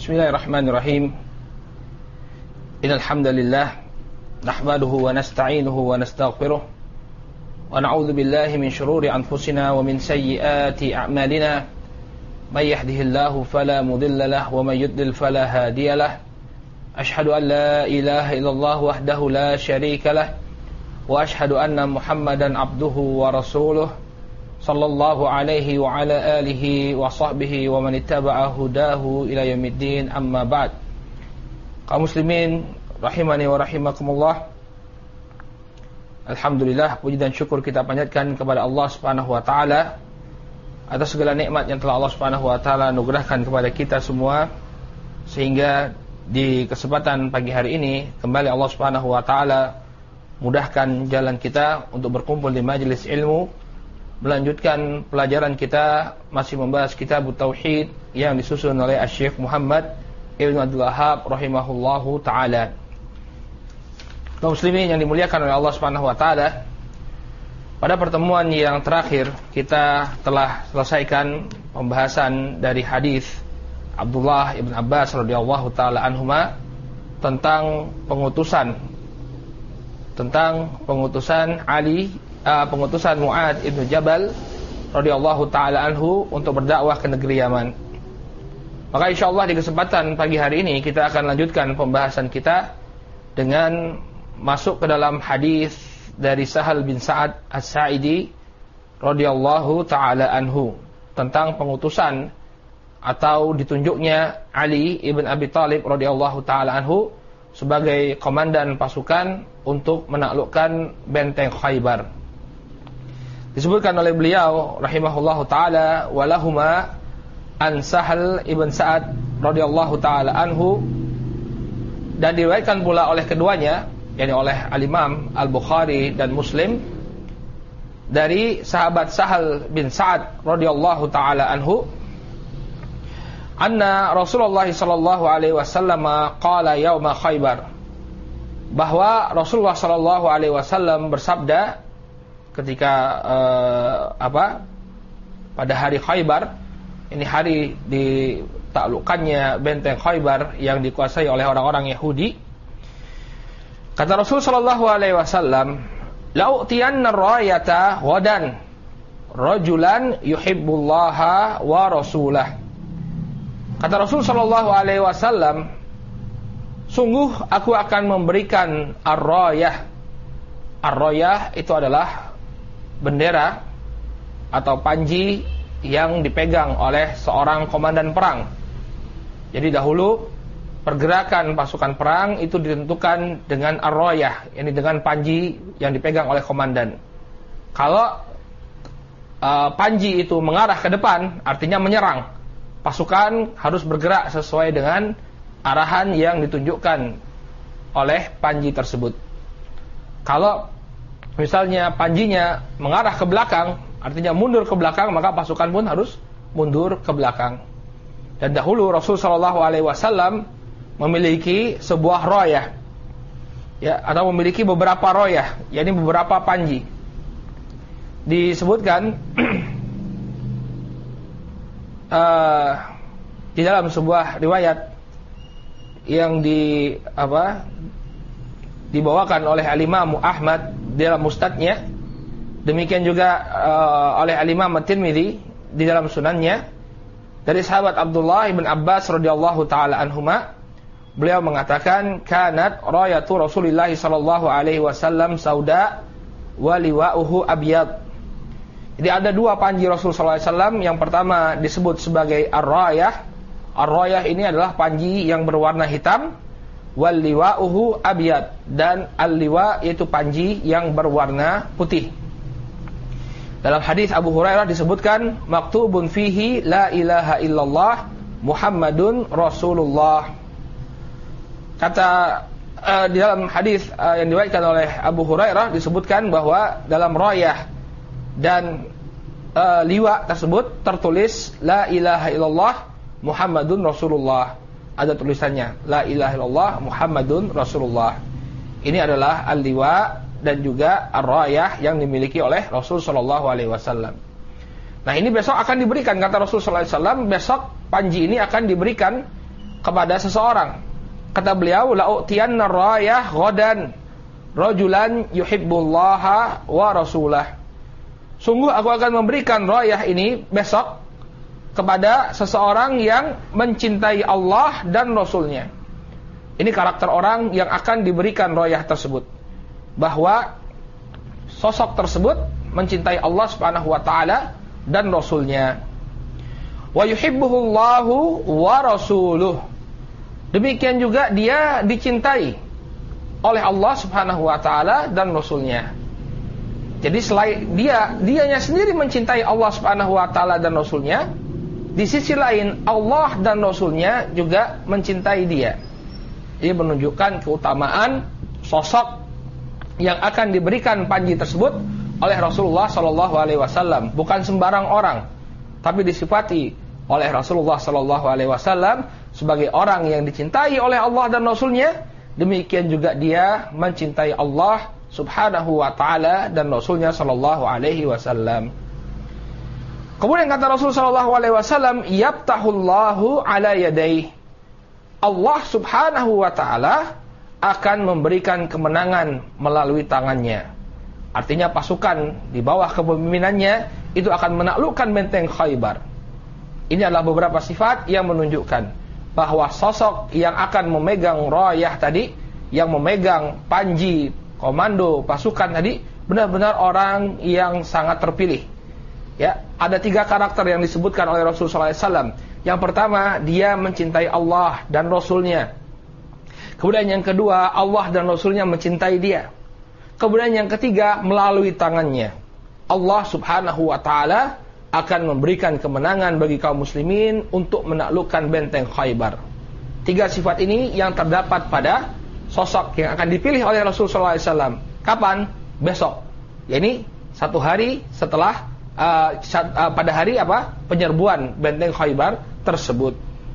Bismillahirrahmanirrahim. Innal hamdalillah nahmaduhu wa nasta'inuhu wa nastaghfiruh wa na'udzu billahi min shururi anfusina wa min sayyiati a'malina. May yahdihillahu fala mudilla lahu wa may yudlil fala hadiya lahu. Ashhadu an la ilaha illallah wahdahu la syarika lahu wa ashhadu anna Muhammadan abduhu wa rasuluh sallallahu alaihi wa ala alihi wa sahbihi wa man ittaba'a hudahu ila yaumiddin, amma ba'd. Kaum muslimin rahimani wa rahimakumullah. Alhamdulillah, puji dan syukur kita panjatkan kepada Allah Subhanahu wa taala atas segala nikmat yang telah Allah Subhanahu wa taala anugerahkan kepada kita semua, sehingga di kesempatan pagi hari ini kembali Allah Subhanahu wa taala mudahkan jalan kita untuk berkumpul di majelis ilmu, melanjutkan pelajaran kita masih membahas kitab Tauhid yang disusun oleh Syekh Muhammad Ibn Abdul Wahhab rahimahullahu taala. Kaum muslimin yang dimuliakan oleh Allah Subhanahu wa taala, pada pertemuan yang terakhir kita telah selesaikan pembahasan dari hadis Abdullah ibn Abbas radhiyallahu taala anhuma tentang pengutusan Mu'adz ibn Jabal radhiyallahu taala anhu untuk berdakwah ke negeri Yaman. Maka insyaallah di kesempatan pagi hari ini kita akan lanjutkan pembahasan kita dengan masuk ke dalam hadis dari Sahal bin Sa'ad As-Sa'idi radhiyallahu taala anhu tentang pengutusan atau ditunjuknya Ali ibn Abi Thalib radhiyallahu taala anhu sebagai komandan pasukan untuk menaklukkan benteng Khaybar. Disebutkan oleh beliau rahimahullahu taala, walahuma an Sahal ibn Sa'ad radhiyallahu taala anhu, dan diriwayatkan pula oleh keduanya, yakni oleh al-Imam Al-Bukhari dan Muslim, dari sahabat Sahal bin Sa'ad radhiyallahu taala anhu, anna Rasulullah sallallahu alaihi wasallam qala yauma Khaybar, bahwa Rasulullah sallallahu alaihi wasallam bersabda ketika pada hari Khaybar, ini hari ditaklukkannya benteng Khaybar yang dikuasai oleh orang-orang Yahudi. Kata Rasul sallallahu alaihi wasallam, la'utiyanna ar-rayata ghadan rajulan yuhibbullaha wa rasulah. Kata Rasul sallallahu alaihi wasallam, sungguh aku akan memberikan ar-rayah. Ar-rayah itu adalah bendera atau panji yang dipegang oleh seorang komandan perang. Jadi dahulu pergerakan pasukan perang itu ditentukan dengan ar-rayah, yakni dengan panji yang dipegang oleh komandan. Kalau panji itu mengarah ke depan, artinya menyerang, pasukan harus bergerak sesuai dengan arahan yang ditunjukkan oleh panji tersebut. Kalau misalnya panjinya mengarah ke belakang, artinya mundur ke belakang, maka pasukan pun harus mundur ke belakang. Dan dahulu Rasul sallallahu alaihi wasallam memiliki sebuah rayah, ya, atau memiliki beberapa rayah, yakni beberapa panji. Disebutkan di dalam sebuah riwayat yang dibawakan oleh Al-Imam Ahmad dalam Musnadnya, demikian juga oleh Al-Imam At-Tirmidzi di dalam Sunannya, dari sahabat Abdullah bin Abbas radhiyallahu taala anhuma, beliau mengatakan, kanat rayatu Rasulillah sallallahu alaihi wasallam sauda wa liwa'uhu abyad. Jadi ada dua panji Rasul sallallahu alaihi wasallam. Yang pertama disebut sebagai ar-rayah. Ar-rayah ini adalah panji yang berwarna hitam. Wal liwa'uhu abyad, dan al-liwa yaitu panji yang berwarna putih. Dalam hadis Abu Hurairah disebutkan, maktubun fihi la ilaha illallah Muhammadun Rasulullah. Kata di dalam hadis yang diriwayatkan oleh Abu Hurairah disebutkan bahwa dalam rayah dan liwa tersebut tertulis la ilaha illallah Muhammadun Rasulullah. Ada tulisannya la ilaha illallah Muhammadun Rasulullah. Ini adalah al-liwa dan juga ar-rayah yang dimiliki oleh Rasul sallallahu alaihi wasallam. Nah, ini besok akan diberikan, kata Rasul sallallahu alaihi wasallam, besok panji ini akan diberikan kepada seseorang. Kata beliau, la'utiyanna rayah ghadan rajulan yuhibbullaha wa rasulah. Sungguh aku akan memberikan rayah ini besok kepada seseorang yang mencintai Allah dan Rasulnya. Ini karakter orang yang akan diberikan rayah tersebut, bahwa sosok tersebut mencintai Allah Subhanahu wa taala dan Rasulnya. Wa yuhibbuhullahu wa rasuluh. Demikian juga dia dicintai oleh Allah Subhanahu wa taala dan Rasulnya. Jadi selain dianya sendiri mencintai Allah Subhanahu wa taala dan Rasulnya, di sisi lain Allah dan Rasulnya juga mencintai dia. Ini menunjukkan keutamaan sosok yang akan diberikan panji tersebut oleh Rasulullah Sallallahu Alaihi Wasallam. Bukan sembarang orang, tapi disifati oleh Rasulullah Sallallahu Alaihi Wasallam sebagai orang yang dicintai oleh Allah dan Rasulnya. Demikian juga dia mencintai Allah Subhanahu wa Ta'ala dan Rasulnya Sallallahu Alaihi Wasallam. Kemudian kata Rasul Sallallahu Alaihi Wasallam, yabtahullahu ala yadayhi. Allah Subhanahu wa Ta'ala akan memberikan kemenangan melalui tangannya. Artinya pasukan di bawah kepemimpinannya itu akan menaklukkan benteng Khaybar. Ini adalah beberapa sifat yang menunjukkan bahwa sosok yang akan memegang rayah tadi, yang memegang panji komando pasukan tadi, benar-benar orang yang sangat terpilih. Ya, ada 3 karakter yang disebutkan oleh Rasulullah SAW. Yang pertama, dia mencintai Allah dan Rasulnya. Kemudian yang kedua, Allah dan Rasulnya mencintai dia. Kemudian yang ketiga, melalui tangannya Allah Subhanahu wa Ta'ala akan memberikan kemenangan bagi kaum muslimin untuk menaklukkan benteng Khaybar. 3 sifat ini yang terdapat pada sosok yang akan dipilih oleh Rasulullah SAW. Kapan? Besok. Yani 1 hari setelah pada hari penyerbuan benteng Khaybar tersebut.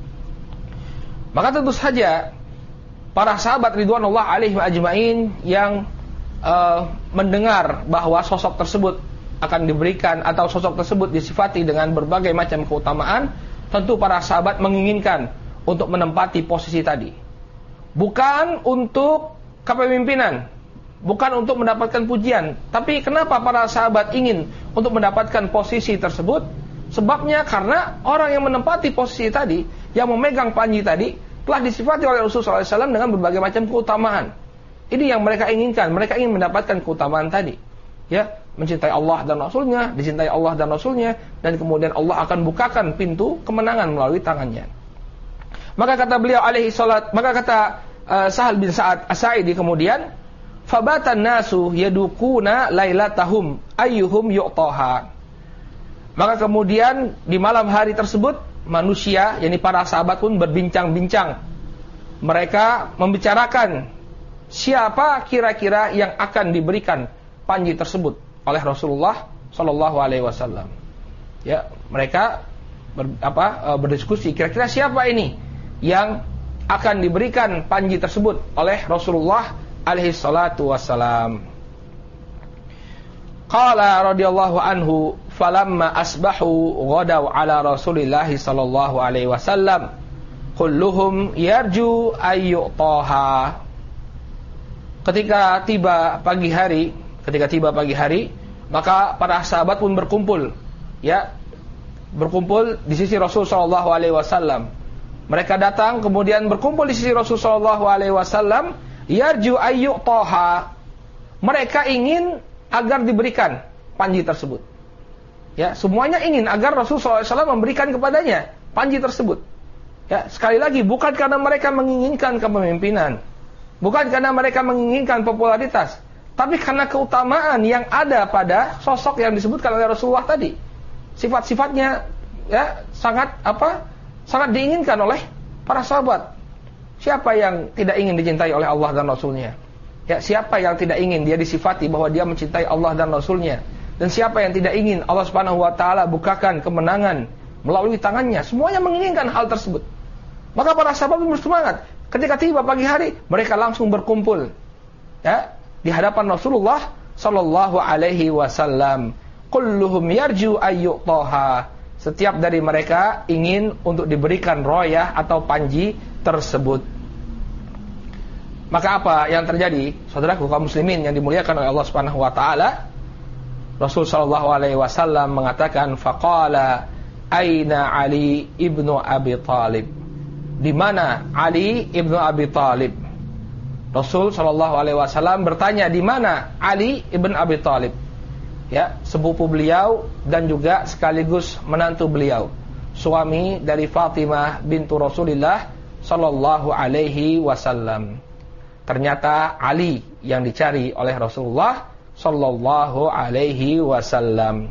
Maka tentu saja para sahabat ridwanullah alaihim ajmain yang mendengar bahwa sosok tersebut akan diberikan atau sosok tersebut disifati dengan berbagai macam keutamaan, tentu para sahabat menginginkan untuk menempati posisi tadi. Bukan untuk kepemimpinan, bukan untuk mendapatkan pujian, tapi kenapa para sahabat ingin untuk mendapatkan posisi tersebut? Sebabnya karena orang yang menempati posisi tadi, yang memegang panji tadi, telah disifati oleh Rasulullah SAW dengan berbagai macam keutamaan. Ini yang mereka inginkan. Mereka ingin mendapatkan keutamaan tadi, ya, mencintai Allah dan Rasulnya, dicintai Allah dan Rasulnya, dan kemudian Allah akan bukakan pintu kemenangan melalui tangannya. Maka kata beliau alaihi salat, maka kata Sahal bin Sa'ad As-Sa'idi kemudian, fabatan nasu yadukuna lailatahum ayyuhum yu'taha. Maka kemudian di malam hari tersebut manusia, yakni para sahabat pun berbincang-bincang. Mereka membicarakan siapa kira-kira yang akan diberikan panji tersebut oleh Rasulullah Sallallahu Alaihi Wasallam. Ya, mereka berdiskusi kira-kira siapa ini yang akan diberikan panji tersebut oleh Rasulullah alaihi salatu wassalam. Qala radhiyallahu anhu, falamma asbahu ghadaw ala Rasulillah sallallahu alaihi wasallam kulluhum yarju ayyutaha. Ketika tiba pagi hari, maka para sahabat pun berkumpul, ya, berkumpul di sisi Rasul sallallahu alaihi wasallam. Mereka datang kemudian berkumpul di sisi Rasul sallallahu alaihi wasallam, yarju ayyutaha. Mereka ingin agar diberikan panji tersebut. Ya, semuanya ingin agar Rasulullah SAW memberikan kepadanya panji tersebut. Ya, sekali lagi bukan karena mereka menginginkan kepemimpinan, bukan karena mereka menginginkan popularitas, tapi karena keutamaan yang ada pada sosok yang disebutkan oleh Rasulullah tadi. Sifat-sifatnya ya sangat diinginkan oleh para sahabat. Siapa yang tidak ingin dicintai oleh Allah dan Rasulnya? Ya, siapa yang tidak ingin dia disifati bahwa dia mencintai Allah dan Rasulnya? Dan siapa yang tidak ingin Allah Subhanahu wa taala bukakan kemenangan melalui tangannya? Semuanya menginginkan hal tersebut. Maka para sahabat bersemangat. Ketika tiba pagi hari, mereka langsung berkumpul, ya, di hadapan Rasulullah sallallahu alaihi wasallam. Kulluhum yarju ayyutaha. setiap dari mereka ingin untuk diberikan royah atau panji tersebut. Maka apa yang terjadi? Saudaraku kaum muslimin yang dimuliakan oleh Allah Subhanahu wa taala, Rasul sallallahu alaihi wasallam mengatakan, faqala aina Ali ibnu Abi Thalib. Di mana Ali ibnu Abi Thalib? Rasul sallallahu alaihi wasallam bertanya, di mana Ali ibn Abi Thalib? Ya, sepupu beliau dan juga sekaligus menantu beliau, suami dari Fatimah bintu Rasulullah sallallahu alaihi wasallam. Ternyata Ali yang dicari oleh Rasulullah sallallahu alaihi wasallam.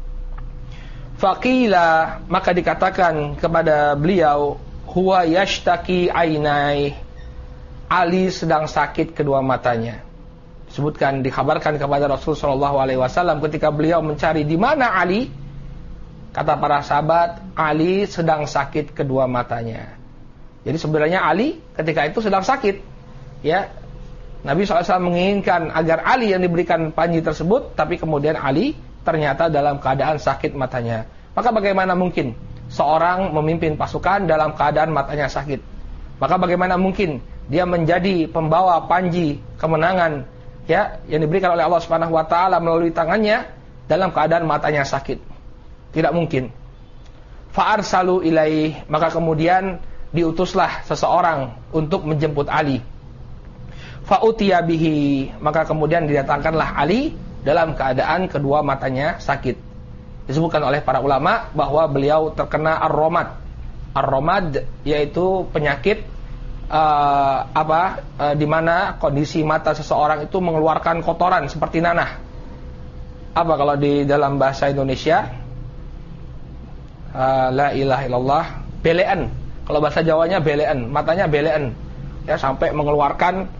Faqila, maka dikatakan kepada beliau, huwa yashtaki ainai. Ali sedang sakit kedua matanya. Disebutkan, dikhabarkan kepada Rasul sallallahu alaihi wasallam ketika beliau mencari di mana Ali, kata para sahabat, Ali sedang sakit kedua matanya. Jadi sebenarnya Ali ketika itu sedang sakit. Ya, Nabi SAW menginginkan agar Ali yang diberikan panji tersebut, tapi kemudian Ali ternyata dalam keadaan sakit matanya. Maka bagaimana mungkin seorang memimpin pasukan dalam keadaan matanya sakit? Maka bagaimana mungkin dia menjadi pembawa panji kemenangan, ya, yang diberikan oleh Allah Subhanahu wa taala melalui tangannya dalam keadaan matanya sakit? Tidak mungkin. Fa'arsalu ilaih, maka kemudian diutuslah seseorang untuk menjemput Ali. Fa'utiya bihi, maka kemudian didatangkanlah Ali dalam keadaan kedua matanya sakit. Disebutkan oleh para ulama bahwa beliau terkena ar-romad. Ar-romad yaitu penyakit di mana kondisi mata seseorang itu mengeluarkan kotoran seperti nanah. Apa kalau di dalam bahasa Indonesia? La ilaha illallah, belean. Kalau bahasa Jawanya belean, matanya belean. Ya, sampai mengeluarkan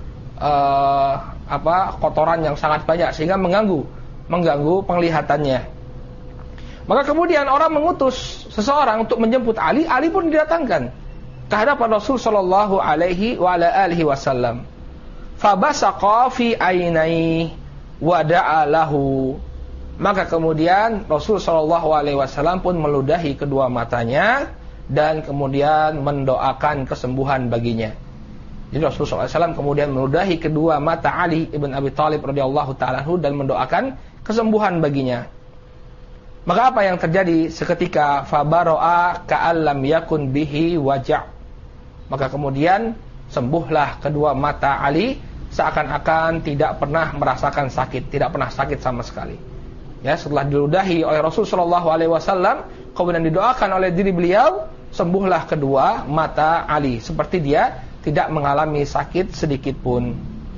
kotoran yang sangat banyak sehingga mengganggu penglihatannya. Maka kemudian orang mengutus seseorang untuk menjemput Ali. Ali pun didatangkan ke hadapan Rasul sallallahu alaihi wa ala alihi wasallam. Fabasaqa fi ainai wa da'a lahu. Maka kemudian Rasul sallallahu alaihi wasallam pun meludahi kedua matanya dan kemudian mendoakan kesembuhan baginya. Jadi Rasul sallallahu alaihi wasallam kemudian meludahi kedua mata Ali ibn Abi Thalib radhiyallahu ta'ala anhu dan mendoakan kesembuhan baginya. Maka apa yang terjadi seketika? Fabaro'a ka'allam yakun bihi waja'. Maka kemudian sembuhlah kedua mata Ali seakan-akan tidak pernah merasakan sakit, tidak pernah sakit sama sekali. Ya, setelah diludahi oleh Rasul sallallahu alaihi wasallam, kemudian didoakan oleh diri beliau, sembuhlah kedua mata Ali seperti dia tidak mengalami sakit sedikit pun.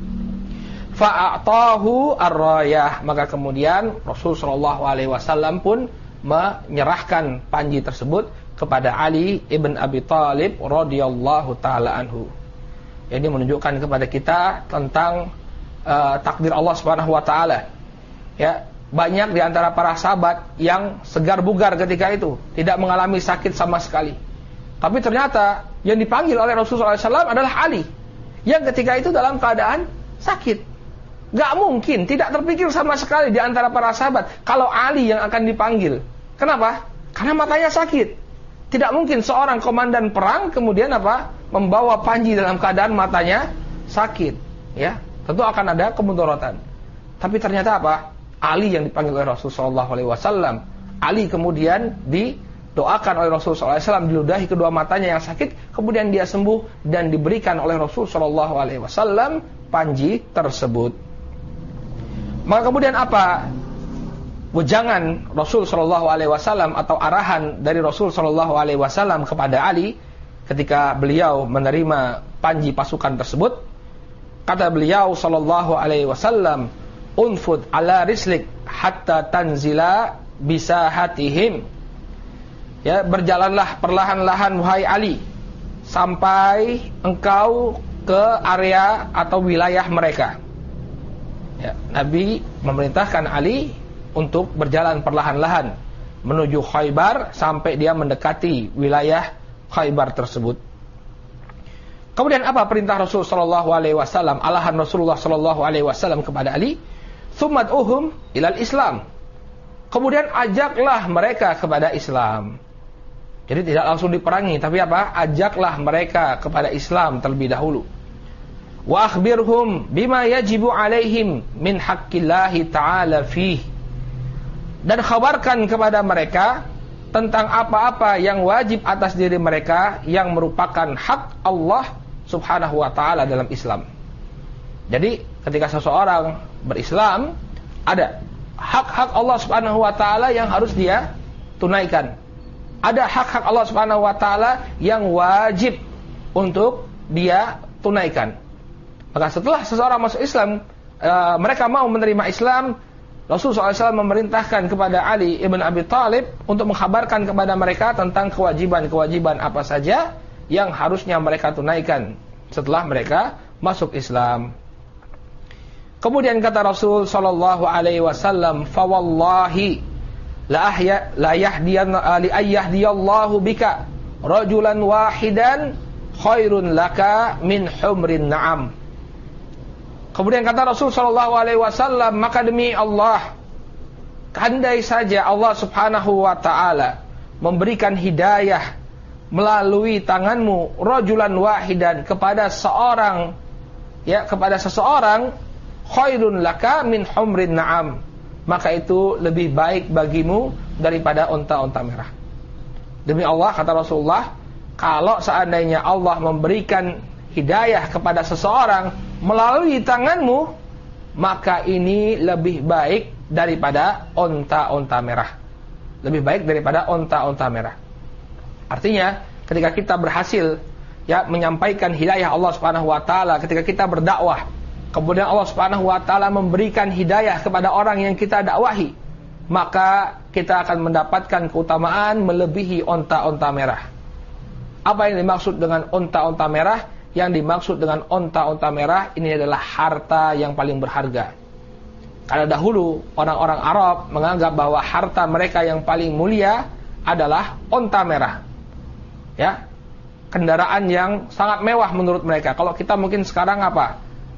Fa'atahu ar-rayah, maka kemudian Rasul sallallahu alaihi wasallam pun menyerahkan panji tersebut kepada Ali ibn Abi Thalib radhiyallahu taala anhu. Ini menunjukkan kepada kita tentang takdir Allah Subhanahu wa taala. Ya, banyak di antara para sahabat yang segar bugar ketika itu, tidak mengalami sakit sama sekali. Tapi ternyata yang dipanggil oleh Rasulullah SAW adalah Ali, yang ketika itu dalam keadaan sakit. Gak mungkin, tidak terpikir sama sekali di antara para sahabat kalau Ali yang akan dipanggil. Kenapa? Karena matanya sakit. Tidak mungkin seorang komandan perang kemudian membawa panji dalam keadaan matanya sakit. Ya, tentu akan ada kemudorotan. Tapi ternyata Ali yang dipanggil oleh Rasulullah SAW. Ali kemudian didoakan oleh Rasulullah SAW, diludahi kedua matanya yang sakit, kemudian dia sembuh dan diberikan oleh Rasulullah SAW panji tersebut. Maka kemudian wejangan Rasul sallallahu alaihi wasallam atau arahan dari Rasul sallallahu alaihi wasallam kepada Ali ketika beliau menerima panji pasukan tersebut? Kata beliau sallallahu alaihi wasallam, "Unfud ala rislik hatta tanzila bisahatihim." Ya, berjalanlah perlahan-lahan wahai Ali sampai engkau ke area atau wilayah mereka. Ya, Nabi memerintahkan Ali untuk berjalan perlahan-lahan menuju Khaybar sampai dia mendekati wilayah Khaybar tersebut. Kemudian apa perintah Rasul sallallahu alaihi wasallam, arahan Rasulullah sallallahu alaihi wasallam kepada Ali? Tsummad'uhum ilal Islam. Kemudian ajaklah mereka kepada Islam. Jadi tidak langsung diperangi, tapi apa? Ajaklah mereka kepada Islam terlebih dahulu. Wa akhbirhum bima yajibu alaihim min haqqillahi ta'ala fih. Dan khabarkan kepada mereka tentang apa-apa yang wajib atas diri mereka yang merupakan hak Allah Subhanahu wa ta'ala dalam Islam. Jadi ketika seseorang berislam, ada hak-hak Allah Subhanahu wa ta'ala yang harus dia tunaikan. Ada hak-hak Allah Subhanahu wa ta'ala yang wajib untuk dia tunaikan. Maka setelah seseorang masuk Islam, mereka mau menerima Islam, Rasulullah SAW memerintahkan kepada Ali ibn Abi Thalib untuk mengkhabarkan kepada mereka tentang kewajiban-kewajiban apa saja yang harusnya mereka tunaikan setelah mereka masuk Islam. Kemudian kata Rasul sallallahu alaihi wasallam, "Fa wallahi la yahdiyallahu bika rajulan wahidan khairun laka min humrin na'am." Kemudian kata Rasul sallallahu alaihi wasallam, maka demi Allah, andai saja Allah Subhanahu wa taala memberikan hidayah melalui tanganmu rajulan wahidan kepada seseorang, khairun laka min humrin na'am, maka itu lebih baik bagimu daripada unta-unta merah. Demi Allah, kata Rasulullah, kalau seandainya Allah memberikan hidayah kepada seseorang melalui tanganmu, maka ini lebih baik daripada unta-unta merah. Lebih baik daripada unta-unta merah. Artinya, ketika kita berhasil menyampaikan hidayah Allah Subhanahu wa taala, ketika kita berdakwah, kemudian Allah Subhanahu wa taala memberikan hidayah kepada orang yang kita dakwahi, maka kita akan mendapatkan keutamaan melebihi unta-unta merah. Apa yang dimaksud dengan unta-unta merah? Yang dimaksud dengan unta-unta merah ini adalah harta yang paling berharga. Karena dahulu orang-orang Arab menganggap bahwa harta mereka yang paling mulia adalah unta merah. Ya, kendaraan yang sangat mewah menurut mereka. Kalau kita mungkin sekarang apa?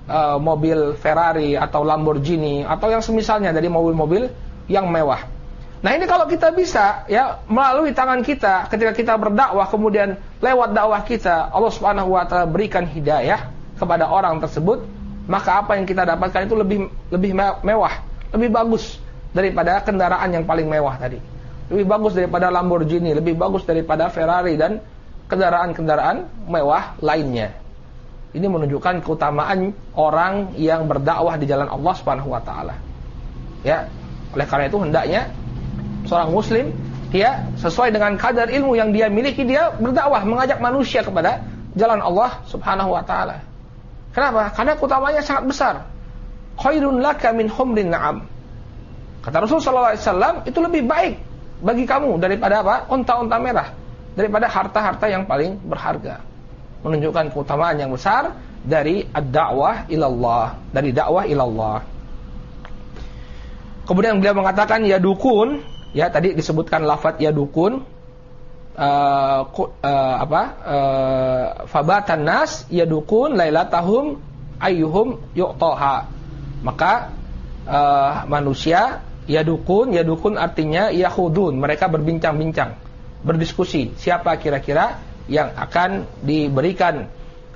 Mobil Ferrari atau Lamborghini atau yang semisalnya dari mobil-mobil yang mewah. Nah, ini kalau kita bisa melalui tangan kita ketika kita berdakwah, kemudian lewat dakwah kita Allah Subhanahu wa taala berikan hidayah kepada orang tersebut, maka apa yang kita dapatkan itu lebih mewah, lebih bagus daripada kendaraan yang paling mewah tadi. Lebih bagus daripada Lamborghini, lebih bagus daripada Ferrari dan kendaraan-kendaraan mewah lainnya. Ini menunjukkan keutamaan orang yang berdakwah di jalan Allah Subhanahu wa taala. Ya, oleh karena itu hendaknya seorang muslim dia sesuai dengan kadar ilmu yang dia miliki, dia berdakwah mengajak manusia kepada jalan Allah Subhanahu wa taala. Kenapa? Karena keutamanya sangat besar. Khairun laka min humrin na'am. Kata Rasul sallallahu alaihi wasallam, itu lebih baik bagi kamu daripada apa? Unta-unta merah, daripada harta-harta yang paling berharga. Menunjukkan keutamaan yang besar dari ad-da'wah ilallah, dari dakwah ilallah. Kemudian beliau mengatakan yadukun, tadi disebutkan lafaz yadukun, fabatan nas yadukun lailatahum ayyuhum yu'taha. Maka manusia yadukun artinya yakhudun, mereka berbincang-bincang, berdiskusi siapa kira-kira yang akan diberikan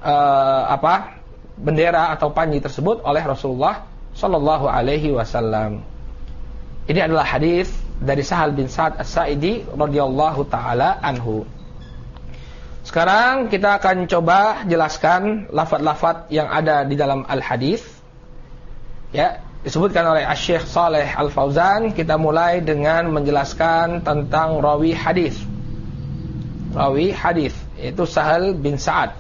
bendera atau panji tersebut oleh Rasulullah sallallahu alaihi wasallam. Ini adalah hadis dari Sahal bin Sa'ad As-Sa'idi radhiyallahu taala anhu. Sekarang kita akan coba jelaskan lafaz-lafaz yang ada di dalam al-hadis. Disebutkan oleh Asy-Syaikh Shalih Al-Fauzan. Kita mulai dengan menjelaskan tentang rawi hadis. Rawi hadis yaitu Sahal bin Sa'ad.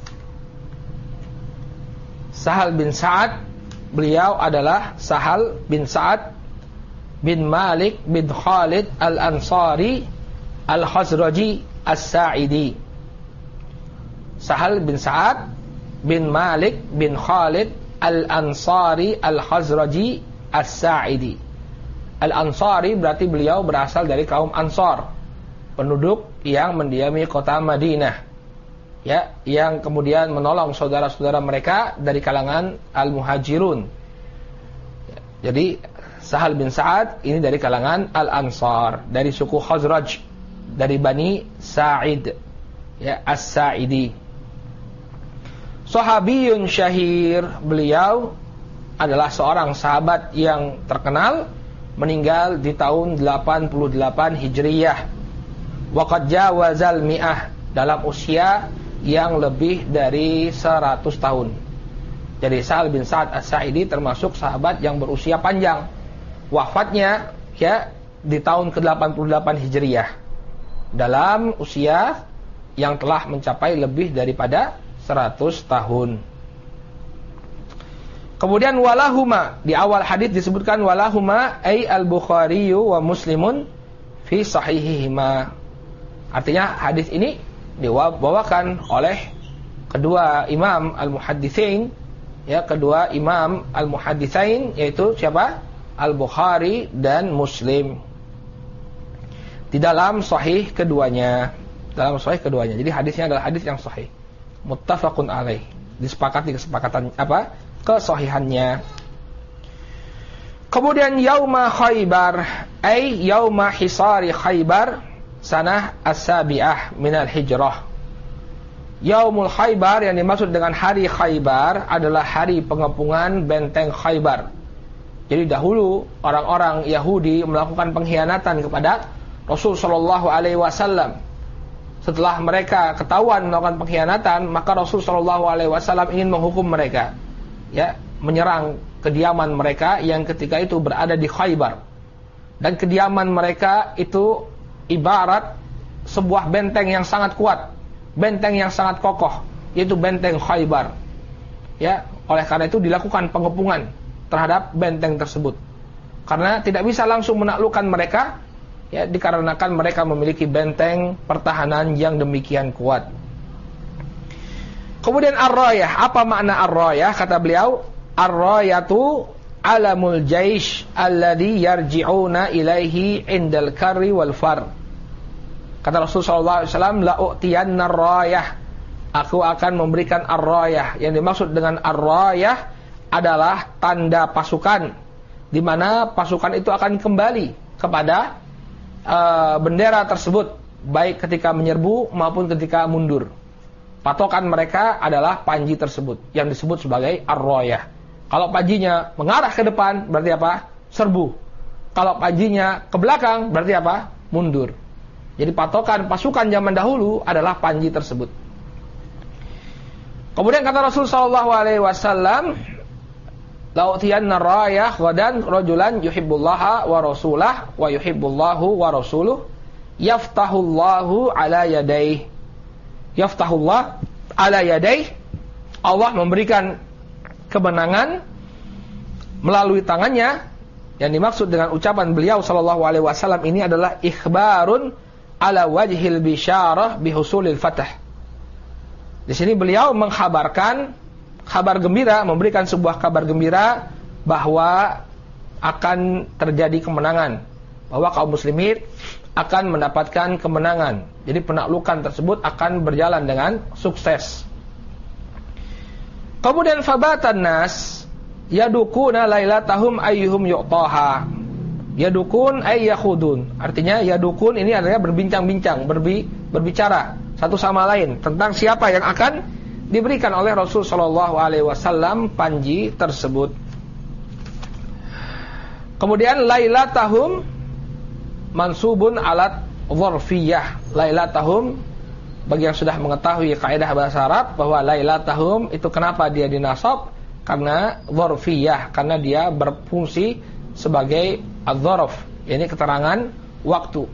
Sahal bin Sa'ad, beliau adalah Sahal bin Sa'ad bin Malik bin Khalid Al-Ansari Al-Khazraji As-Sa'idi. Sahal bin Sa'ad bin Malik bin Khalid Al-Ansari Al-Khazraji As-Sa'idi. Al-Ansari berarti beliau berasal dari kaum Ansar, penduduk yang mendiami kota Madinah, yang kemudian menolong saudara-saudara mereka dari kalangan Al-Muhajirun. Jadi Sahal bin Sa'ad ini dari kalangan Al-Ansar, dari suku Khazraj, dari Bani Sa'id, ya, As-Sa'idi. Sahabiyun syahir, beliau adalah seorang sahabat yang terkenal, meninggal di tahun 88 Hijriyah. Waqad jawazal mi'ah, dalam usia yang lebih dari 100 tahun. Jadi Sahal bin Sa'ad As-Sa'idi termasuk sahabat yang berusia panjang. Wafatnya ya di tahun ke-88 Hijriyah, dalam usia yang telah mencapai lebih daripada 100 tahun. Kemudian walahuma, di awal hadis disebutkan walahuma ay al-Bukhari wa Muslimun fi sahihihima. Artinya hadis ini dibawakan oleh kedua imam al-muhadditsin, ya, kedua imam al-muhadditsain, yaitu siapa? Al-Bukhari dan Muslim, di dalam sahih keduanya. Dalam sahih keduanya. Jadi hadisnya adalah hadis yang sahih, muttafaqun alaih, disepakati kesepakatan apa? Kesahihannya. Kemudian yauma Khaybar ay yauma hisari Khaybar sanah as-sabi'ah minal hijrah. Yaumul Khaybar yang dimaksud dengan hari Khaybar adalah hari pengepungan benteng Khaybar. Jadi dahulu orang-orang Yahudi melakukan pengkhianatan kepada Rasul sallallahu alaihi wasallam. Setelah mereka ketahuan melakukan pengkhianatan, maka Rasul sallallahu alaihi wasallam ingin menghukum mereka, ya, menyerang kediaman mereka yang ketika itu berada di Khaybar. Dan kediaman mereka itu ibarat sebuah benteng yang sangat kuat, benteng yang sangat kokoh, yaitu benteng Khaybar. Ya, oleh karena itu dilakukan pengepungan terhadap benteng tersebut. Karena tidak bisa langsung menaklukkan mereka, ya, dikarenakan mereka memiliki benteng pertahanan yang demikian kuat. Kemudian ar-rayah, apa makna ar-rayah? Kata beliau, ar-rayatu alamul jaish alladhi yarji'una ilaihi indal karri wal far. Kata Rasulullah SAW, la'u'tiyanna ar-rayah, aku akan memberikan ar-rayah. Yang dimaksud dengan ar-rayah adalah tanda pasukan, di mana pasukan itu akan kembali kepada bendera tersebut, baik ketika menyerbu maupun ketika mundur. Patokan mereka adalah panji tersebut yang disebut sebagai ar-rayah. Kalau panjinya mengarah ke depan, berarti apa? Serbu. Kalau panjinya ke belakang, berarti apa? Mundur. Jadi patokan pasukan zaman dahulu adalah panji tersebut. Kemudian kata Rasul sallallahu alaihi wasallam, la'utiyanna rayah ghadan rajulan yuhibbullaha wa rasulah wa yuhibbullahu wa rasuluh yaftahullahu ala yadayh. Yaftahullah ala yadayh, Allah memberikan kemenangan melalui tangannya. Yang dimaksud dengan ucapan beliau sallallahu alaihi wasallam ini adalah ikhbarun ala wajhil bisyarah bihusulil fatah. Di sini beliau mengkhabarkan kabar gembira, memberikan sebuah kabar gembira bahwa akan terjadi kemenangan, bahwa kaum muslimin akan mendapatkan kemenangan. Jadi penaklukan tersebut akan berjalan dengan sukses. Kemudian fabatan nas yadukuna lailatahum ayyuhum yu'taha. Yadukun ay yakhudun. Artinya yadukun ini adalah berbincang-bincang, berbicara satu sama lain tentang siapa yang akan diberikan oleh Rasul sallallahu alaihi wasallam panji tersebut. Kemudian lailatahum mansubun alat dzarfiyah. Lailatahum, bagi yang sudah mengetahui kaidah bahasa Arab bahwa lailatahum itu kenapa dia dinasab? Karena dzarfiyah, karena dia berfungsi sebagai adzarf, yakni keterangan waktu.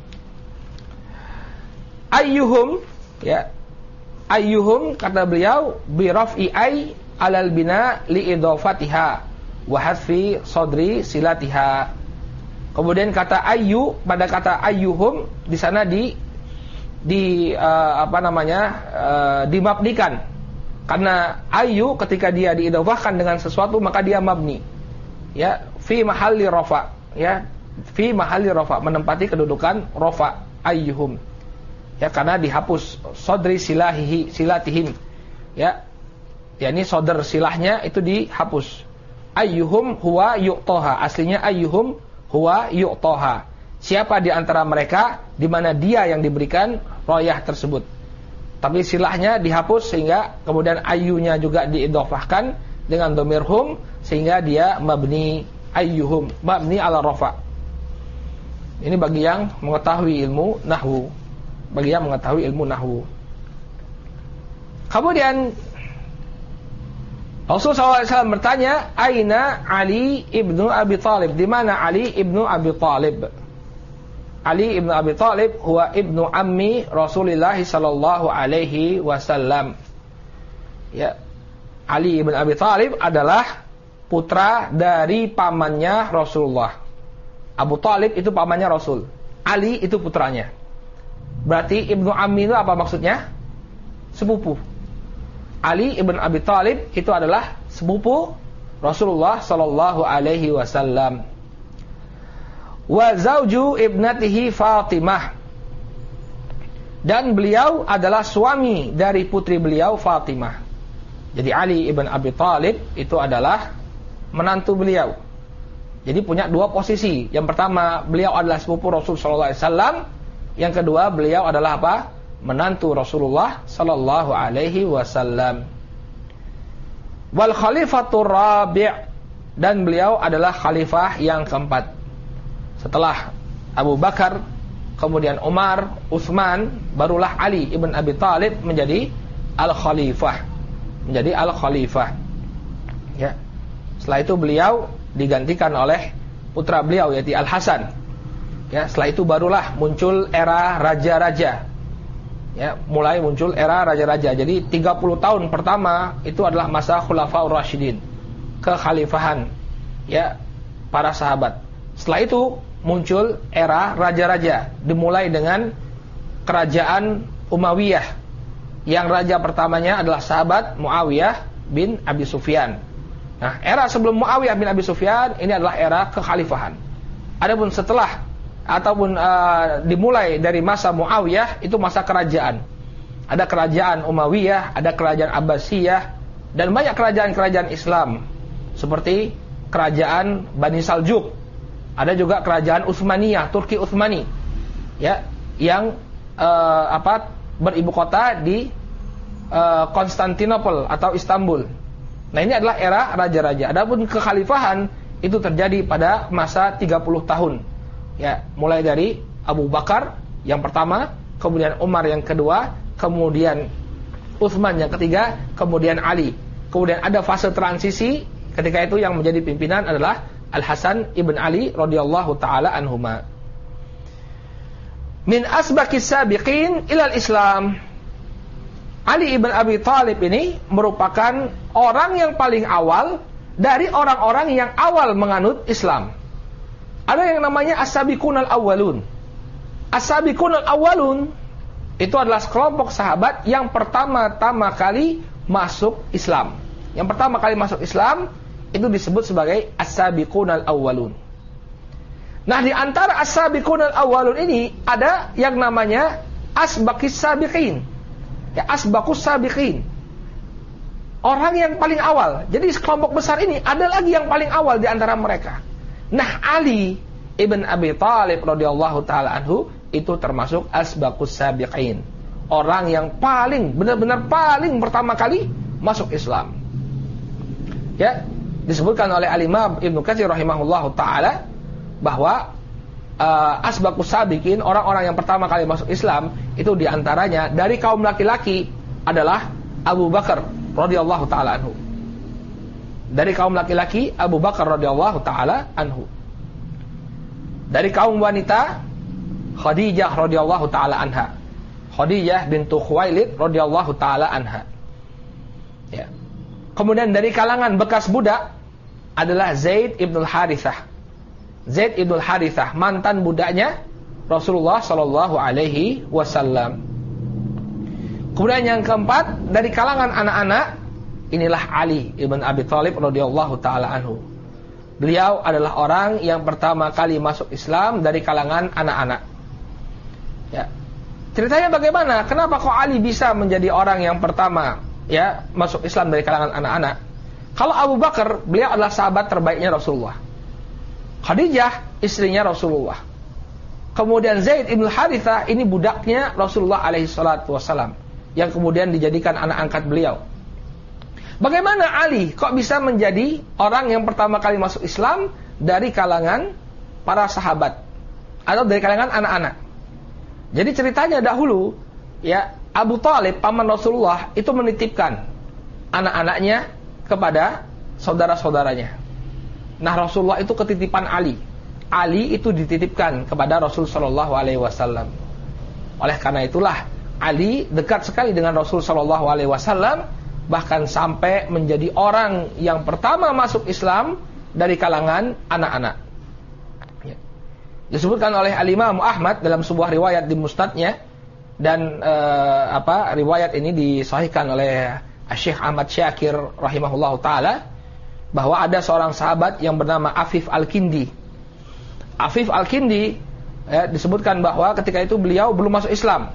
Ayyuhum, ya, ayyuhum kata beliau bi raf'i ay alal bina li idhafatiha wa hadfi sadri silatiha. Kemudian kata ayyu, pada kata ayyuhum di sana dimabnikan. Karena ayyu ketika dia diidhafahkan dengan sesuatu maka dia mabni. Ya, fi mahalli rafa, ya, fi mahalli rafa, menempati kedudukan rafa ayyuhum. Ya, karena dihapus sodri silatihim, ya, yakni sodr silahnya itu dihapus. ayyuhum huwa yu'toha. Aslinya ayyuhum huwa yu'toha. Siapa di antara mereka di mana dia yang diberikan royah tersebut. Tapi silahnya dihapus sehingga kemudian ayyunya juga diidhofahkan dengan dhamir hum sehingga dia mabni ayyuhum, mabni ala rafa. Ini bagi yang mengetahui ilmu nahwu. Bagi yang mengetahui ilmu nahwu. Kemudian Rasulullah SAW bertanya, Aina Ali ibnu Abi Talib? Di mana Ali ibnu Abi Talib? Ali ibnu Abi Talib huwa ibnu ammi Rasulullah sallallahu alaihi wasallam. Ya. Ali ibnu Abi Talib adalah putra dari pamannya Rasulullah. Abu Talib itu pamannya Rasul. Ali itu putranya. Berarti ibnu ammi itu apa maksudnya? Sepupu. Ali ibn Abi Talib itu adalah sepupu Rasulullah sallallahu alaihi wasallam. Wa zauju ibnatihi Fatimah. Dan beliau adalah suami dari putri beliau Fatimah. Jadi Ali ibn Abi Talib itu adalah menantu beliau. Jadi punya dua posisi. Yang pertama, beliau adalah sepupu Rasul sallallahu alaihi wasallam. Yang kedua, beliau adalah apa? Menantu Rasulullah sallallahu alaihi wasallam. Wal khalifatur rabi', dan beliau adalah khalifah yang keempat. Setelah Abu Bakar, kemudian Umar, Utsman, barulah Ali ibn Abi Talib menjadi al-khalifah. Menjadi al-khalifah. Ya. Setelah itu beliau digantikan oleh putra beliau yaitu Al-Hasan. Ya, setelah itu barulah muncul era raja-raja. Ya, mulai muncul era raja-raja. Jadi 30 tahun pertama itu adalah masa Khulafaur Rasyidin, kekhalifahan ya para sahabat. Setelah itu muncul era raja-raja, dimulai dengan kerajaan Umayyah. Yang raja pertamanya adalah sahabat Muawiyah bin Abi Sufyan. Nah, era sebelum Muawiyah bin Abi Sufyan ini adalah era kekhalifahan. Adapun setelah ataupun dimulai dari masa Muawiyah itu masa kerajaan. Ada kerajaan Umayyah, ada kerajaan Abbasiyah, dan banyak kerajaan-kerajaan Islam seperti kerajaan Bani Saljuk. Ada juga kerajaan Utsmaniyah, Turki Utsmani, ya, yang beribu kota di Konstantinopel atau Istanbul. Nah, ini adalah era raja-raja. Adapun kekhalifahan itu terjadi pada masa 30 tahun. Ya, mulai dari Abu Bakar yang pertama, kemudian Umar yang kedua, kemudian Utsman yang ketiga, kemudian Ali. Kemudian ada fase transisi, ketika itu yang menjadi pimpinan adalah Al-Hasan ibn Ali radhiyallahu taala anhuma. Min asbaqis sabiqin ilal Islam. Ali ibn Abi Talib ini merupakan orang yang paling awal dari orang-orang yang awal menganut Islam. Ada yang namanya as-sabiqunal awwalun. As-sabiqunal awwalun itu adalah sekelompok sahabat yang pertama-tama kali masuk Islam. Yang pertama kali masuk Islam itu disebut sebagai as-sabiqunal awwalun. Nah, di antara as-sabiqunal awwalun ini ada yang namanya asbaqis sabiqin. Ya, asbaqus sabiqin. Orang yang paling awal. Jadi sekelompok besar ini ada lagi yang paling awal di antara mereka. Nah, Ali ibn Abi Talib radhiyallahu taala anhu itu termasuk asbaqus sabiqin. Orang yang paling benar-benar paling pertama kali masuk Islam. Ya, disebutkan oleh Al-Imam Ibnu Katsir rahimahullahu taala bahwa asbaqus sabiqin, orang-orang yang pertama kali masuk Islam itu diantaranya dari kaum laki-laki adalah Abu Bakar radhiyallahu taala anhu. Dari kaum laki-laki Abu Bakar radhiyallahu taala anhu. Dari kaum wanita Khadijah radhiyallahu taala anha. Khadijah bintu Khuwailid radhiyallahu taala anha. Ya. Kemudian dari kalangan bekas budak adalah Zaid ibn Harithah. Zaid ibn Harithah, mantan budaknya Rasulullah sallallahu alaihi wasallam. Kemudian yang keempat dari kalangan anak-anak inilah Ali ibn Abi Talib radhiyallahu taala anhu. Beliau adalah orang yang pertama kali masuk Islam dari kalangan anak-anak. Ya. Ceritanya bagaimana? Kenapa kok Ali bisa menjadi orang yang pertama ya masuk Islam dari kalangan anak-anak? Kalau Abu Bakar, beliau adalah sahabat terbaiknya Rasulullah. Khadijah, istrinya Rasulullah. Kemudian Zaid ibn Harithah, ini budaknya Rasulullah alaihi salatu wassalam, yang kemudian dijadikan anak angkat beliau. Bagaimana Ali kok bisa menjadi orang yang pertama kali masuk Islam dari kalangan para sahabat atau dari kalangan anak-anak? Jadi ceritanya dahulu, ya, Abu Thalib, paman Rasulullah, itu menitipkan anak-anaknya kepada saudara-saudaranya. Nah, Rasulullah itu ketitipan Ali. Ali itu dititipkan kepada Rasul sallallahu alaihi wasallam. Oleh karena itulah Ali dekat sekali dengan Rasul sallallahu alaihi wasallam, bahkan sampai menjadi orang yang pertama masuk Islam dari kalangan anak-anak. Ya. Disebutkan oleh Al-Imam Ahmad dalam sebuah riwayat di Musnadnya, dan riwayat ini disahihkan oleh Syekh Ahmad Syakir rahimahullahu taala, bahwa ada seorang sahabat yang bernama Afif Al-Kindi. Afif Al-Kindi, ya, disebutkan bahwa ketika itu beliau belum masuk Islam.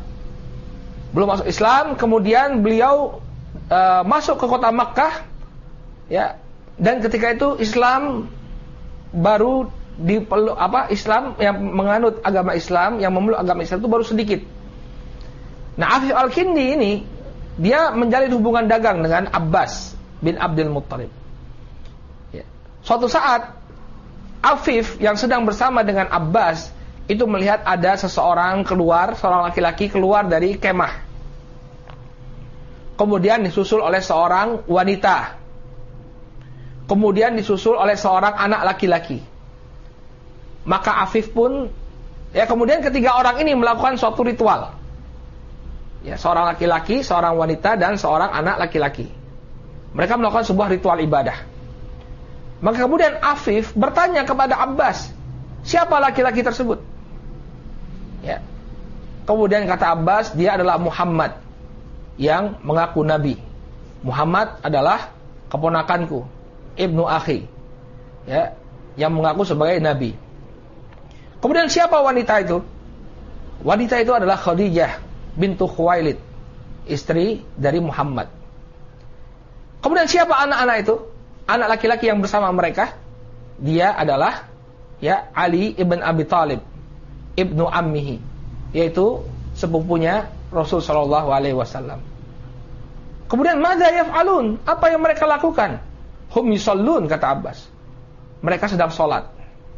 Kemudian beliau masuk ke kota Makkah, ya, dan ketika itu Islam baru Islam yang menganut agama Islam, yang memeluk agama Islam itu baru sedikit. Nah, Afif Al-Kindi ini dia menjalin hubungan dagang dengan Abbas bin Abdul Muttalib. Ya. Suatu saat Afif yang sedang bersama dengan Abbas itu melihat ada seorang laki-laki keluar dari kemah. Kemudian disusul oleh seorang wanita. Kemudian disusul oleh seorang anak laki-laki. Maka Afif pun, ya, kemudian ketiga orang ini melakukan suatu ritual. Ya, seorang laki-laki, seorang wanita, dan seorang anak laki-laki. Mereka melakukan sebuah ritual ibadah. Maka kemudian Afif bertanya kepada Abbas, siapa laki-laki tersebut? Ya. Kemudian kata Abbas, dia adalah Muhammad yang mengaku nabi. Muhammad adalah keponakanku, ibnu akhi, ya, yang mengaku sebagai nabi. Kemudian siapa wanita itu? Wanita itu adalah Khadijah bintu Khuwailid, istri dari Muhammad. Kemudian siapa anak-anak itu? Anak laki-laki yang bersama mereka, dia adalah, ya, Ali ibn Abi Thalib, ibnu ammihi, yaitu sepupunya Rasul sallallahu alaihi wasallam. Kemudian madza yaf'alun? Apa yang mereka lakukan? Hum yusallun, kata Abbas. Mereka sedang sholat.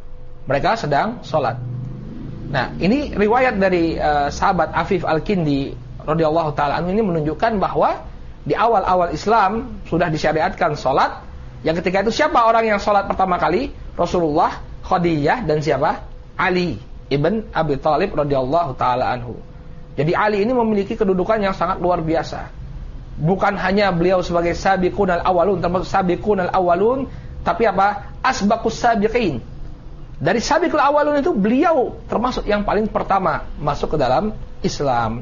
Nah, ini riwayat dari sahabat Afif Al-Kindi radhiyallahu taala anhu ini menunjukkan bahwa di awal-awal Islam sudah disyariatkan sholat. Yang ketika itu siapa orang yang sholat pertama kali? Rasulullah, Khadijah, dan siapa? Ali ibn Abi Thalib radhiyallahu taala anhu. Jadi Ali ini memiliki kedudukan yang sangat luar biasa. Bukan hanya beliau sebagai sabiqunal awalun, termasuk sabiqunal awalun, tapi apa? Asbaqus sabiqin. Dari sabiqul awalun itu beliau termasuk yang paling pertama masuk ke dalam Islam.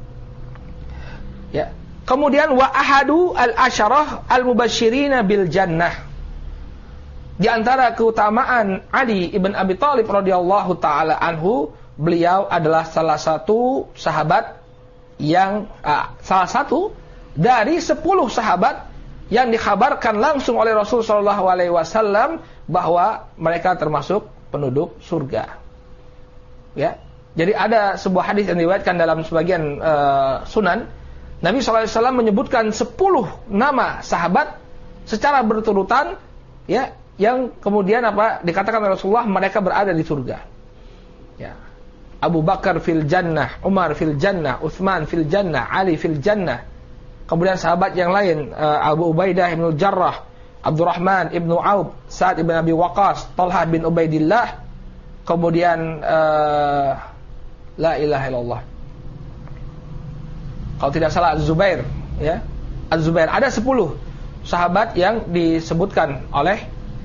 Ya. Kemudian wa ahadu al-asyarah al-mubasyirina bil jannah. Di antara keutamaan Ali ibn Abi Thalib radhiyallahu taala anhu, beliau adalah salah satu sahabat yang salah satu dari 10 sahabat yang dikhabarkan langsung oleh Rasul sallallahu alaihi wasallam bahwa mereka termasuk penduduk surga. Ya. Jadi ada sebuah hadis yang diriwayatkan dalam sebagian sunan, Nabi SAW menyebutkan 10 nama sahabat secara berturutan, ya, yang kemudian dikatakan oleh Rasulullah mereka berada di surga. Ya. Abu Bakar fil jannah, Umar fil jannah, Utsman fil jannah, Ali fil jannah. Kemudian sahabat yang lain, Abu Ubaidah bin Jarrah, Abdurrahman ibnu Auf, Sa'ad ibn Abi Waqqas, Talha bin Ubaidillah. Kemudian la ilaha illallah, kalau tidak salah Az-Zubair, ya. Az-Zubair, ada 10 sahabat yang disebutkan oleh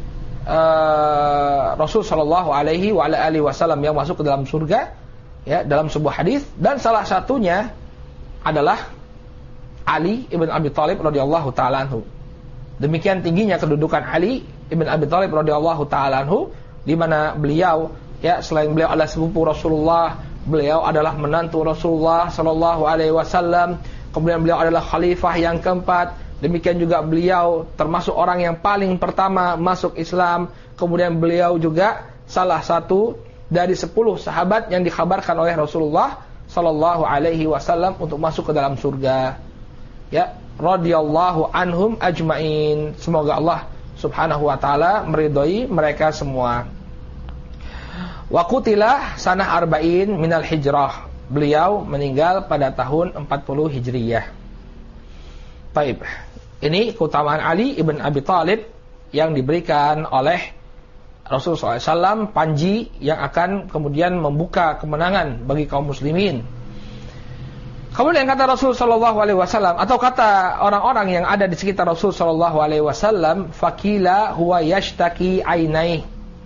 Rasul sallallahu alaihi wasallam yang masuk ke dalam surga, ya, dalam sebuah hadis, dan salah satunya adalah Ali ibn Abi Thalib radhiyallahu taala anhu. Demikian tingginya kedudukan Ali ibn Abi Thalib radhiyallahu taala anhu, di mana beliau, ya, selain beliau adalah sepupu Rasulullah, beliau adalah menantu Rasulullah sallallahu alaihi wasallam. Kemudian beliau adalah khalifah yang keempat. Demikian juga beliau termasuk orang yang paling pertama masuk Islam. Kemudian beliau juga salah satu dari 10 sahabat yang dikhabarkan oleh Rasulullah sallallahu alaihi wasallam untuk masuk ke dalam surga. Ya, radhiyallahu anhum ajmain. Semoga Allah Subhanahu wa taala meridhai mereka semua. Wa qutila sanah arba'in minal hijrah. Beliau meninggal pada tahun 40 Hijriyah. Baik. Ini keutamaan Ali ibn Abi Thalib yang diberikan oleh Rasulullah SAW, panji yang akan kemudian membuka kemenangan bagi kaum muslimin. Kemudian kata Rasul SAW, atau kata orang-orang yang ada di sekitar Rasul SAW, fakila huwa yashtaki ainai.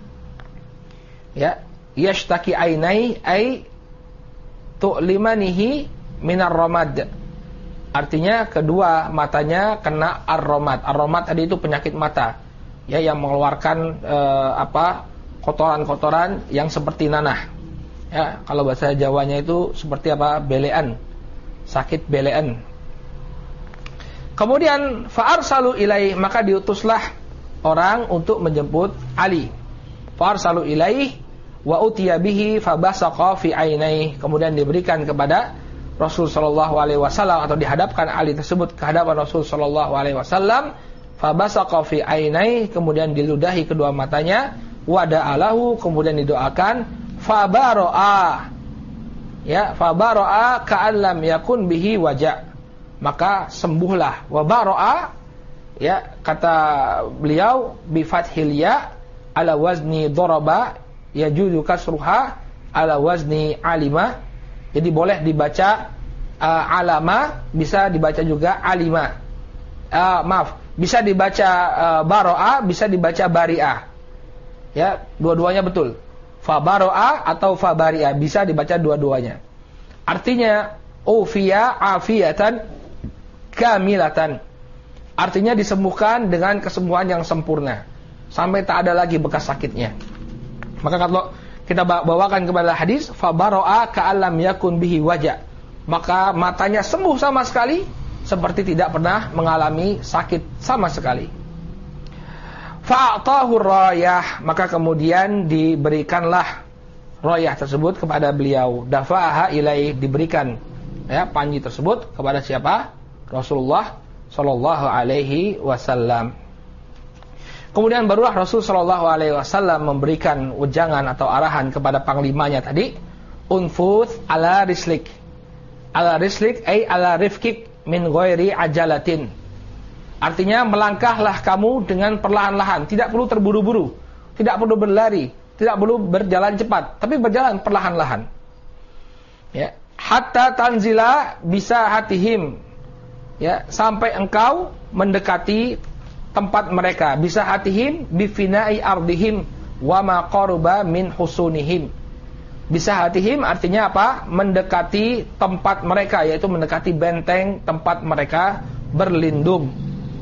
Ya, yashtaki ainai ay tu'limanihi minar ramad. Artinya kedua matanya kena ar-ramad. Ar-ramad tadi itu penyakit mata, ya, yang mengeluarkan kotoran-kotoran yang seperti nanah. Ya, kalau bahasa Jawanya itu seperti apa? Belean. Sakit belean. Kemudian fa'arsalu ilaih, maka diutuslah orang untuk menjemput Ali. Fa'arsalu ilaih wa utiya bihi fabasaqa fi ainai. Kemudian diberikan kepada Rasul sallallahu alaihi wasallam, atau dihadapkan Ali tersebut ke hadapan Rasul sallallahu alaihi wasallam, fabasaqa fi ainai, kemudian diludahi kedua matanya, wada'alahu, kemudian didoakan, fabaro'a, ya, fabaro'a ka'allam yakun bihi waja', maka sembuhlah. Wabaro'a, ya, kata beliau, bifathil ya ala wazni daraba yajudu kasruha ala wazni alima. Jadi boleh dibaca alama, bisa dibaca juga alima. Bisa dibaca baro'a, bisa dibaca bari'ah. Ya, dua-duanya betul. Fa baro'a atau fa bari'ah, bisa dibaca dua-duanya. Artinya ufiya afiyatan kamilatan. Artinya disembuhkan dengan kesembuhan yang sempurna, sampai tak ada lagi bekas sakitnya. Maka kalau kita bawakan kepada hadis, fa baro'a ka'allam yakun bihi waja', maka matanya sembuh sama sekali, seperti tidak pernah mengalami sakit sama sekali. Fa'atahu rayah, maka kemudian diberikanlah rayah tersebut kepada beliau. Dafa'aha ilaih, diberikan, ya, panji tersebut kepada siapa? Rasulullah sallallahu alaihi wasallam. Kemudian barulah Rasul sallallahu alaihi wasallam memberikan ujangan atau arahan kepada panglimanya tadi, unfuth ala rislik. Ala rislik ay ala rifkik min ghairi ajalatin. Artinya melangkahlah kamu dengan perlahan-lahan, tidak perlu terburu-buru, tidak perlu berlari, tidak perlu berjalan cepat, tapi berjalan perlahan-lahan. Ya, hatta tanzila bisa hatihim. Ya, sampai engkau mendekati tempat mereka, bisa hatihim bifina'i ardihim wa ma qaruba min husunihim. Bisa hatihim artinya apa? Mendekati tempat mereka, yaitu mendekati benteng tempat mereka berlindung.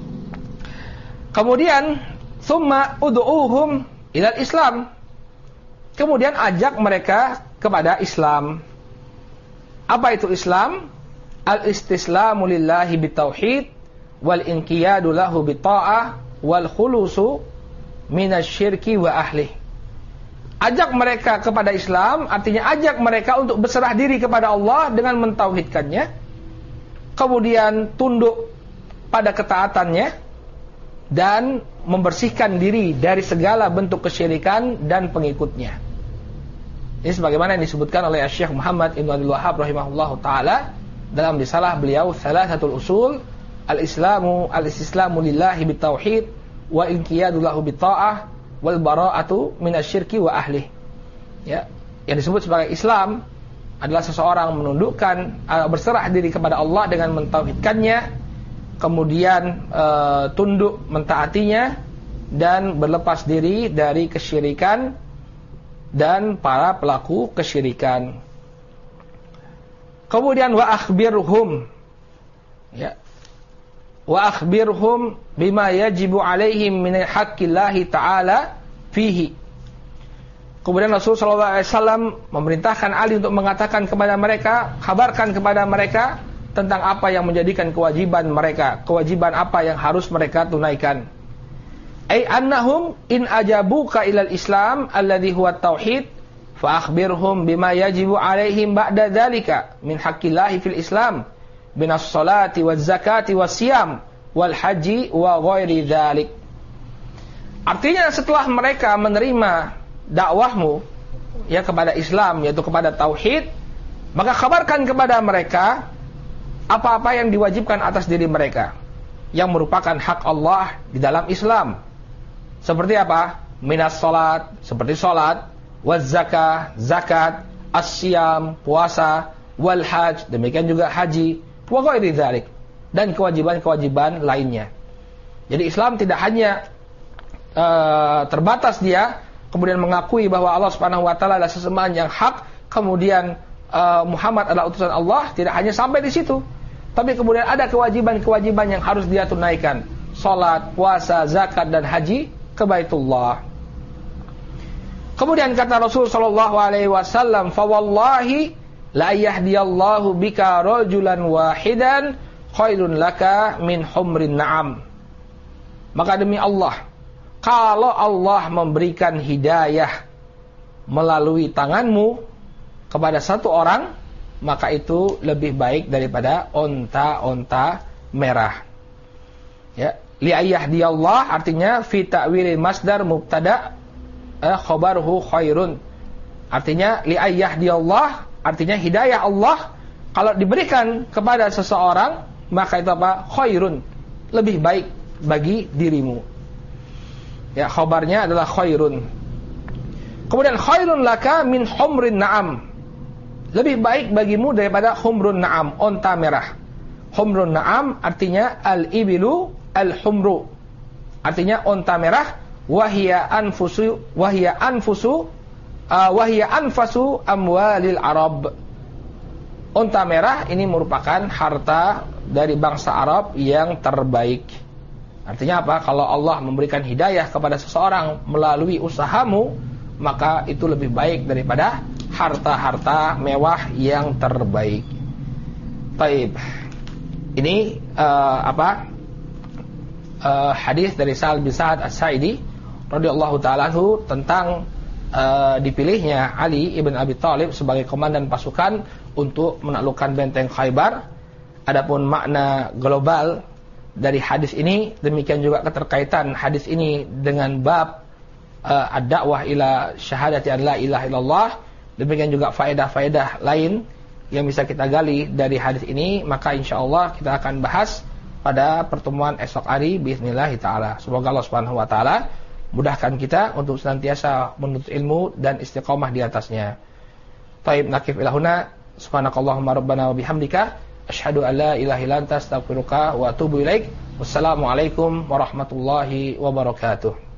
Kemudian summa ud'uhum ilal Islam. Kemudian ajak mereka kepada Islam. Apa itu Islam? Al-istislamu lillahi bitauhid wal inqiyadu lahu bitta'ah wal khulusu minasyirki wa ahli. Ajak mereka kepada Islam artinya ajak mereka untuk berserah diri kepada Allah dengan mentauhidkannya, kemudian tunduk pada ketaatannya dan membersihkan diri dari segala bentuk kesyirikan dan pengikutnya. Ini sebagaimana yang disebutkan oleh Syekh Muhammad Ibn Abdul Wahhab rahimahullahu taala dalam risalah beliau Thalathatul Usul, al-istislamu lillahi bitauhid wa inqiyadu lahu bitta'ah wal bara'atu minasyirki wa ahli. Ya, yang disebut sebagai Islam adalah seseorang menundukkan, berserah diri kepada Allah dengan mentauhidkannya, kemudian tunduk mentaatinya dan berlepas diri dari kesyirikan dan para pelaku kesyirikan. Kemudian wa akhbirhum, ya, wa akhbirhum bima yajibu alaihim min haqqillahi ta'ala fihi. Kemudian Rasulullah SAW memerintahkan Ali untuk mengatakan kepada mereka, kabarkan kepada mereka tentang apa yang menjadikan kewajiban mereka, kewajiban apa yang harus mereka tunaikan. Ai annahum in ajabuka ilal Islam alladhi huwa tauhid fa akhbirhum bima yajibu alaihim ba'da dzalika min haqqillahi fil Islam binas salati waz zakati was siyam wal haji wa ghairi dzalik. Artinya setelah mereka menerima dakwahmu ya kepada Islam, yaitu kepada tauhid, maka kabarkan kepada mereka apa-apa yang diwajibkan atas diri mereka yang merupakan hak Allah di dalam Islam. Seperti apa? Minas salat, seperti salat, waz zakah, zakat, as-siyam, puasa, wal haj, demikian juga haji, wa ghairi dzalik, dan kewajiban-kewajiban lainnya. Jadi Islam tidak hanya terbatas dia kemudian mengakui bahwa Allah Subhanahu wa taala adalah sesembahan yang hak, kemudian Muhammad adalah utusan Allah, tidak hanya sampai di situ. Tapi kemudian ada kewajiban-kewajiban yang harus dia tunaikan. Salat, puasa, zakat dan haji ke Baitullah. Kemudian kata Rasul sallallahu alaihi wasallam, "Fa wallahi la yahdiyallahu bika rajulan wahidan khairun laka min humrin na'am." Maka demi Allah, kalau Allah memberikan hidayah melalui tanganmu kepada satu orang, maka itu lebih baik daripada onta-onta merah. Ya, li'ayahdiyallah artinya fi ta'wilil masdar mubtada khabaruhu khairun. Artinya li'ayahdiyallah artinya hidayah Allah kalau diberikan kepada seseorang, maka itu apa? Khairun, lebih baik bagi dirimu. Ya, khabarnya adalah khairun. Kemudian khairun laka min humrin na'am. Lebih baik bagimu daripada humrun na'am, onta merah. Humrun na'am artinya al-ibilu al-humru. Artinya onta merah, wahiya anfusu amwalil Arab. Onta merah ini merupakan harta dari bangsa Arab yang terbaik. Artinya apa? Kalau Allah memberikan hidayah kepada seseorang melalui usahamu, maka itu lebih baik daripada harta-harta mewah yang terbaik. Taib. Ini hadis dari Sa'ad bin Sa'ad As-Sa'idi radhiyallahu ta'ala anhu tentang dipilihnya Ali ibn Abi Thalib sebagai komandan pasukan untuk menaklukkan benteng Khaybar. Adapun makna global dari hadis ini, demikian juga keterkaitan hadis ini dengan bab ad-da'wah ila syahadati an la ilaha illallah, demikian juga faedah-faedah lain yang bisa kita gali dari hadis ini, maka insyaallah kita akan bahas pada pertemuan esok hari biiznillah taala. Semoga Allah Subhanahu wa taala mudahkan kita untuk senantiasa menuntut ilmu dan istiqamah di atasnya. Taib, nakif ilahuna, subhanakallahumma rabbana wa bihamdika, asyhadu an la ilaha illa anta astaghfiruka wa atubu ilaik. Wassalamualaikum warahmatullahi wabarakatuh.